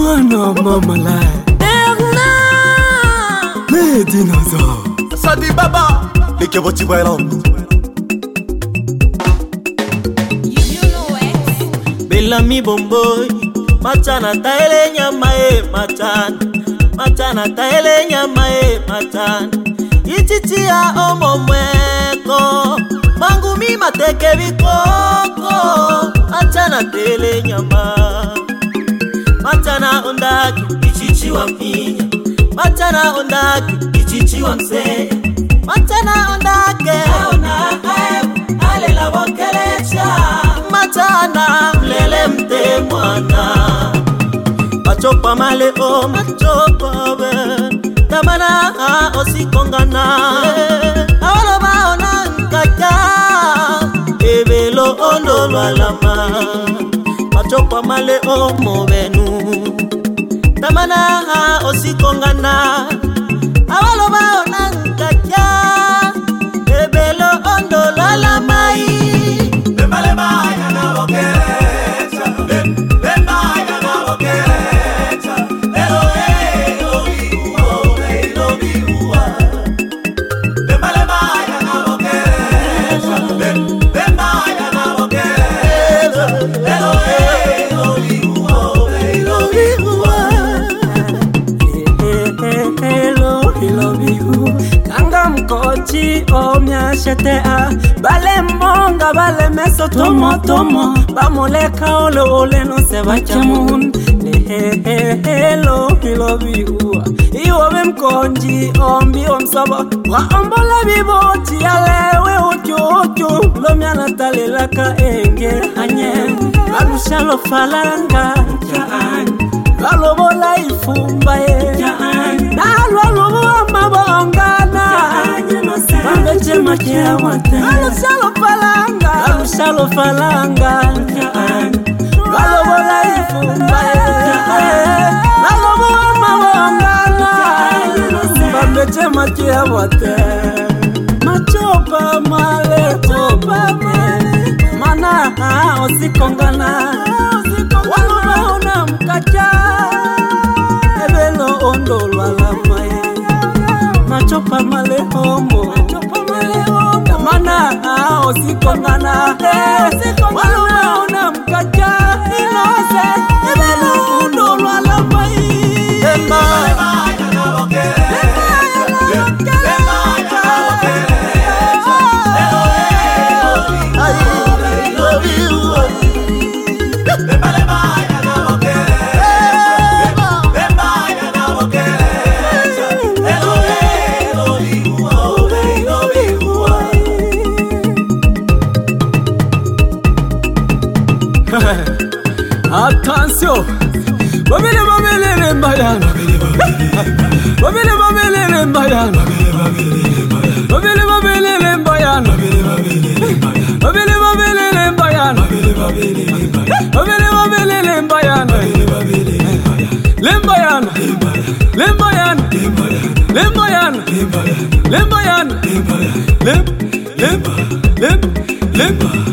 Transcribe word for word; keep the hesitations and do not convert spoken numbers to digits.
Mwana mama la Bernard Les dinosaures Sadi Baba Lekebo Chibailongo Bellamy Bomboy Machana taele nyama e machana Machana taele nyama e machana Ichichi ya omo mweko Mangumi mateke vikoko Machana taele nyama Machana ondaki Ichichi wa mpinya Machana ondaki Ichichi wa mse Machana ondake Aonaka alela wakelecha Machana mlele mte mwana Machopa male o machopa ben Tamana osikongana Awalo baona nkaka Ebelo ondo lwalama Machopa male o mobenu Tamana osikongana Awalo baona nkaka Ebelo ondo lwalama Bembale maya na bokerecha Bembaya na bokerecha Elo elo bihuo elo bihuo Bembale maya na bokerecha Bembaya na bokerecha Elo elo bihuo elo bihuo Hello, hello, bihu Kanga mkochi omya shetea Bale monga, bale meso tomo tomo Bamoleka ole ole no se bachamun Hello, hello, bihu Iwe mkonji ombi omsaba Wa ombola biboti alewe uchu uchu Lomya natalila ka enge anye Balushalo falanga jaan Lalobola ifumba ye jaan Lalobola mabongana Mambeche makia wate Lalushalo falanga Lalushalo falanga jaan Lalobola ifumba ye jaan Lalobola mabongana Mambeche makia wate Machopa male chopa male Mana osikongana Walubaona mkacha Ebelo ondo lwalama Machopa male homo Mana osikongana Walubaona mkacha Inose Ebelo ondo lwalama Bembale maya na bokerecha Bembaya na bokerecha Elo elo bihuo Bembale maya na bokerecha Bembaya na bokerecha Elo elo bihuo elo bihuo Attention Babele babele rembayana Babele babele rembayana Babele babele rembayana Babele babele rembayana Babele babele rembayana Lembayana Lembayana Lembayana Lembayana Lem Lem Lem Lem